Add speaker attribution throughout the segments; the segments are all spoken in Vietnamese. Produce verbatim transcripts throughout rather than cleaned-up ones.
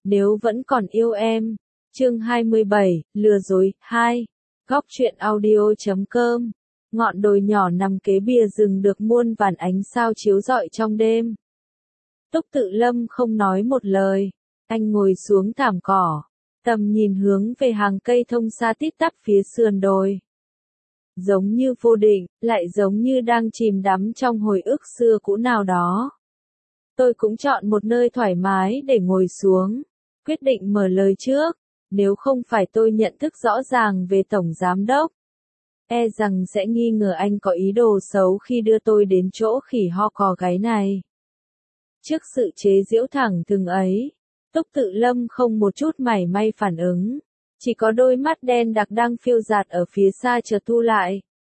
Speaker 1: nếu vẫn còn yêu em. Chương hai mươi bảy, lừa dối, hai. Góc truyện audio chấm com. Ngọn đồi nhỏ nằm kế bìa rừng được muôn vàn ánh sao chiếu rọi trong đêm. Túc Tự Lâm không nói một lời, anh ngồi xuống thảm cỏ, tầm nhìn hướng về hàng cây thông xa tít tắp phía sườn đồi. Giống như vô định, lại giống như đang chìm đắm trong hồi ức xưa cũ nào đó. Tôi cũng chọn một nơi thoải mái để ngồi xuống, quyết định mở lời trước, nếu không phải tôi nhận thức rõ ràng về Tổng Giám Đốc. E rằng sẽ nghi ngờ anh có ý đồ xấu khi đưa tôi đến chỗ khỉ ho cò gáy này. Trước sự chế giễu thẳng thừng ấy, Túc Tự Lâm không một chút mảy may phản ứng, chỉ có đôi mắt đen đặc đang phiêu dạt ở phía xa chợt thu lại.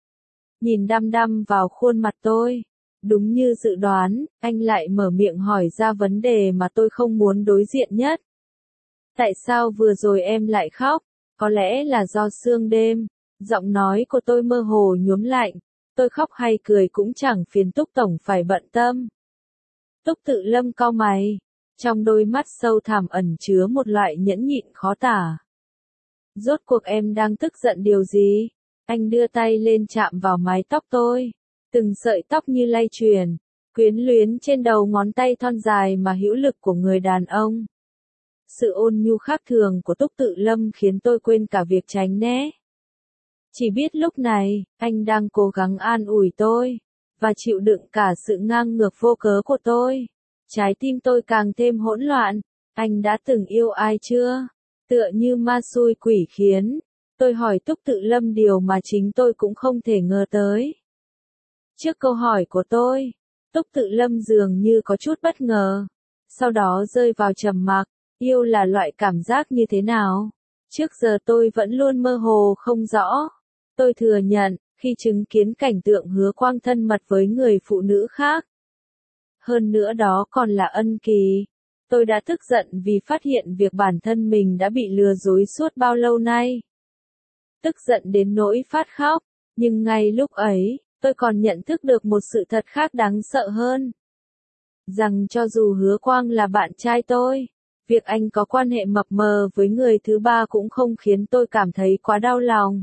Speaker 1: Nhìn đăm đăm vào khuôn mặt tôi, đúng như dự đoán, anh lại mở miệng hỏi ra vấn đề mà tôi không muốn đối diện nhất. Tại sao vừa rồi em lại khóc? Có lẽ là do sương đêm. Giọng nói của tôi mơ hồ nhuốm lạnh, tôi khóc hay cười cũng chẳng phiền Túc Tổng phải bận tâm. Túc Tự Lâm cau mày, trong đôi mắt sâu thẳm ẩn chứa một loại nhẫn nhịn khó tả. Rốt cuộc em đang tức giận điều gì? Anh đưa tay lên chạm vào mái tóc tôi, từng sợi tóc như lay chuyền, quyến luyến trên đầu ngón tay thon dài mà hữu lực của người đàn ông. Sự ôn nhu khác thường của Túc Tự Lâm khiến tôi quên cả việc tránh né. Chỉ biết lúc này, anh đang cố gắng an ủi tôi, và chịu đựng cả sự ngang ngược vô cớ của tôi. Trái tim tôi càng thêm hỗn loạn. Anh đã từng yêu ai chưa? Tựa như ma xui quỷ khiến. Tôi hỏi Túc Tự Lâm điều mà chính tôi cũng không thể ngờ tới. Trước câu hỏi của tôi, Túc Tự Lâm dường như có chút bất ngờ. Sau đó rơi vào trầm mặc. Yêu là loại cảm giác như thế nào? Trước giờ tôi vẫn luôn mơ hồ không rõ. Tôi thừa nhận, khi chứng kiến cảnh tượng Hứa Quang thân mật với người phụ nữ khác. Hơn nữa đó còn là Ân Kỳ. Tôi đã tức giận vì phát hiện việc bản thân mình đã bị lừa dối suốt bao lâu nay. Tức giận đến nỗi phát khóc, nhưng ngay lúc ấy, tôi còn nhận thức được một sự thật khác đáng sợ hơn. Rằng cho dù Hứa Quang là bạn trai tôi, việc anh có quan hệ mập mờ với người thứ ba cũng không khiến tôi cảm thấy quá đau lòng.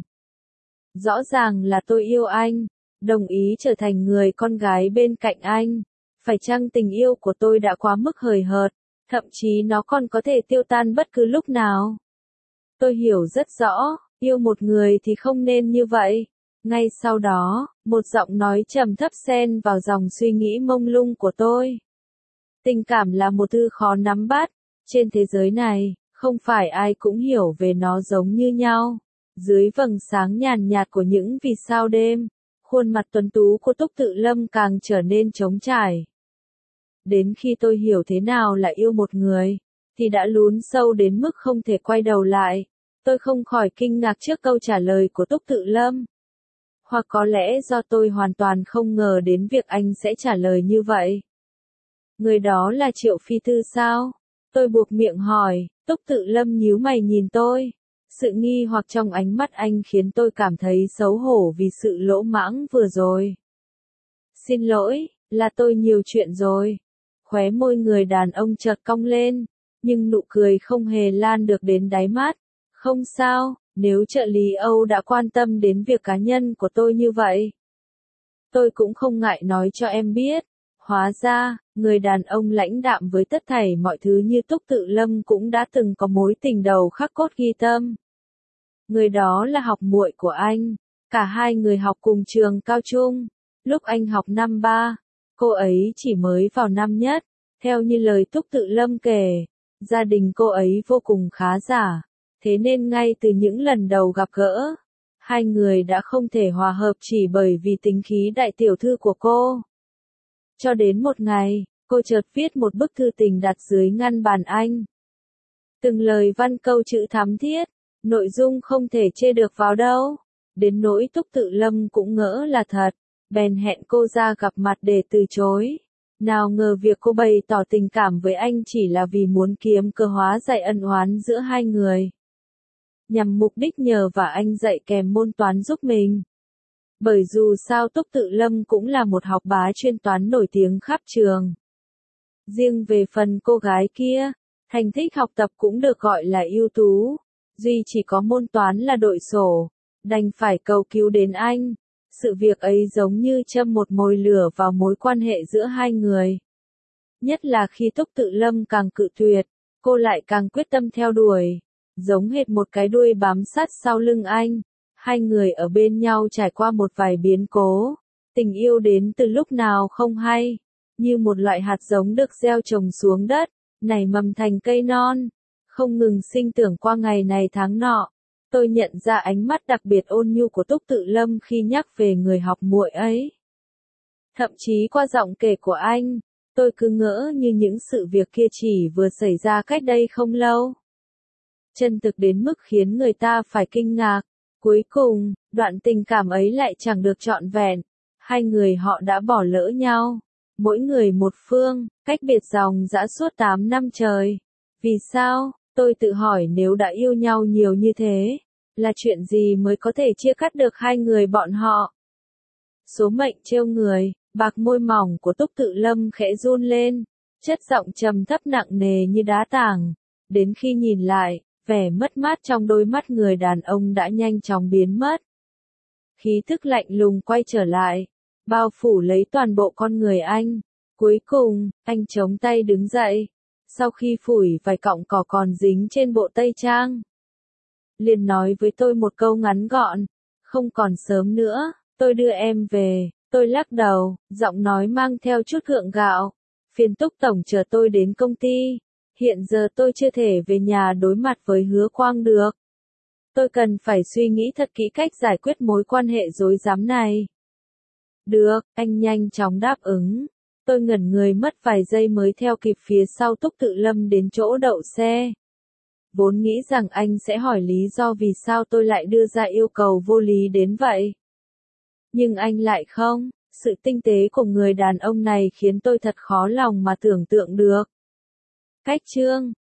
Speaker 1: Rõ ràng là tôi yêu anh, đồng ý trở thành người con gái bên cạnh anh. Phải chăng tình yêu của tôi đã quá mức hời hợt, thậm chí nó còn có thể tiêu tan bất cứ lúc nào? Tôi hiểu rất rõ, yêu một người thì không nên như vậy. Ngay sau đó, một giọng nói trầm thấp xen vào dòng suy nghĩ mông lung của tôi. Tình cảm là một thứ khó nắm bắt. Trên thế giới này, không phải ai cũng hiểu về nó giống như nhau. Dưới vầng sáng nhàn nhạt của những vì sao đêm, khuôn mặt tuấn tú của Túc Tự Lâm càng trở nên trống trải. Đến khi tôi hiểu thế nào là yêu một người, thì đã lún sâu đến mức không thể quay đầu lại. Tôi không khỏi kinh ngạc trước câu trả lời của Túc Tự Lâm. Hoặc có lẽ do tôi hoàn toàn không ngờ đến việc anh sẽ trả lời như vậy. Người đó là Triệu Phi Tư sao? Tôi buộc miệng hỏi. Túc Tự Lâm nhíu mày nhìn tôi. Sự nghi hoặc trong ánh mắt anh khiến tôi cảm thấy xấu hổ vì sự lỗ mãng vừa rồi. Xin lỗi, là tôi nhiều chuyện rồi. Khóe môi người đàn ông chợt cong lên, nhưng nụ cười không hề lan được đến đáy mắt. Không sao, nếu trợ lý Âu đã quan tâm đến việc cá nhân của tôi như vậy, tôi cũng không ngại nói cho em biết. Hóa ra, người đàn ông lãnh đạm với tất thảy mọi thứ như Túc Tự Lâm cũng đã từng có mối tình đầu khắc cốt ghi tâm. Người đó là học muội của anh, cả hai người học cùng trường cao trung. Lúc anh học năm ba, cô ấy chỉ mới vào năm nhất. Theo như lời Túc Tự Lâm kể, gia đình cô ấy vô cùng khá giả. Thế nên ngay từ những lần đầu gặp gỡ, hai người đã không thể hòa hợp chỉ bởi vì tính khí đại tiểu thư của cô. Cho đến một ngày, cô chợt viết một bức thư tình đặt dưới ngăn bàn anh. Từng lời văn câu chữ thắm thiết, nội dung không thể chê được vào đâu. Đến nỗi Túc Tự Lâm cũng ngỡ là thật, bèn hẹn cô ra gặp mặt để từ chối. Nào ngờ việc cô bày tỏ tình cảm với anh chỉ là vì muốn kiếm cơ hóa giải ân oán giữa hai người. Nhằm mục đích nhờ và anh dạy kèm môn toán giúp mình. Bởi dù sao Túc Tự Lâm cũng là một học bá chuyên toán nổi tiếng khắp trường. Riêng về phần cô gái kia, Thành tích học tập cũng được gọi là ưu tú, duy chỉ có môn toán là đội sổ, đành phải cầu cứu đến anh. Sự việc ấy giống như châm một mồi lửa vào mối quan hệ giữa hai người. Nhất là khi Túc Tự Lâm càng cự tuyệt, cô lại càng quyết tâm theo đuổi, giống hệt một cái đuôi bám sát sau lưng anh. Hai người ở bên nhau trải qua một vài biến cố, tình yêu đến từ lúc nào không hay, như một loại hạt giống được gieo trồng xuống đất, nảy mầm thành cây non, không ngừng sinh trưởng qua ngày này tháng nọ. Tôi nhận ra ánh mắt đặc biệt ôn nhu của Túc Tự Lâm khi nhắc về người học muội ấy. Thậm chí qua giọng kể của anh, tôi cứ ngỡ như những sự việc kia chỉ vừa xảy ra cách đây không lâu. Chân thực đến mức khiến người ta phải kinh ngạc. Cuối cùng, đoạn tình cảm ấy lại chẳng được trọn vẹn. Hai người họ đã bỏ lỡ nhau. Mỗi người một phương, cách biệt dòng dã suốt tám năm trời. Vì sao? Tôi tự hỏi nếu đã yêu nhau nhiều như thế, là chuyện gì mới có thể chia cắt được hai người bọn họ? Số mệnh trêu người, bạc môi mỏng của Túc Tự Lâm khẽ run lên, chất giọng trầm thấp nặng nề như đá tảng. Đến khi nhìn lại, vẻ mất mát trong đôi mắt người đàn ông đã nhanh chóng biến mất. Khí thức lạnh lùng quay trở lại, bao phủ lấy toàn bộ con người anh. Cuối cùng, anh chống tay đứng dậy, sau khi phủi vài cọng cỏ còn dính trên bộ tây trang. Liền nói với tôi một câu ngắn gọn, không còn sớm nữa, tôi đưa em về. Tôi lắc đầu, giọng nói mang theo chút gượng gạo. Phiền Túc tổng chờ tôi đến công ty. Hiện giờ tôi chưa thể về nhà đối mặt với Hứa Quang được. Tôi cần phải suy nghĩ thật kỹ cách giải quyết mối quan hệ rối rắm này. Được, anh nhanh chóng đáp ứng. Tôi ngẩn người mất vài giây mới theo kịp phía sau Túc Tự Lâm đến chỗ đậu xe. Vốn nghĩ rằng anh sẽ hỏi lý do vì sao tôi lại đưa ra yêu cầu vô lý đến vậy. Nhưng anh lại không, sự tinh tế của người đàn ông này khiến tôi thật khó lòng mà tưởng tượng được. Cách chương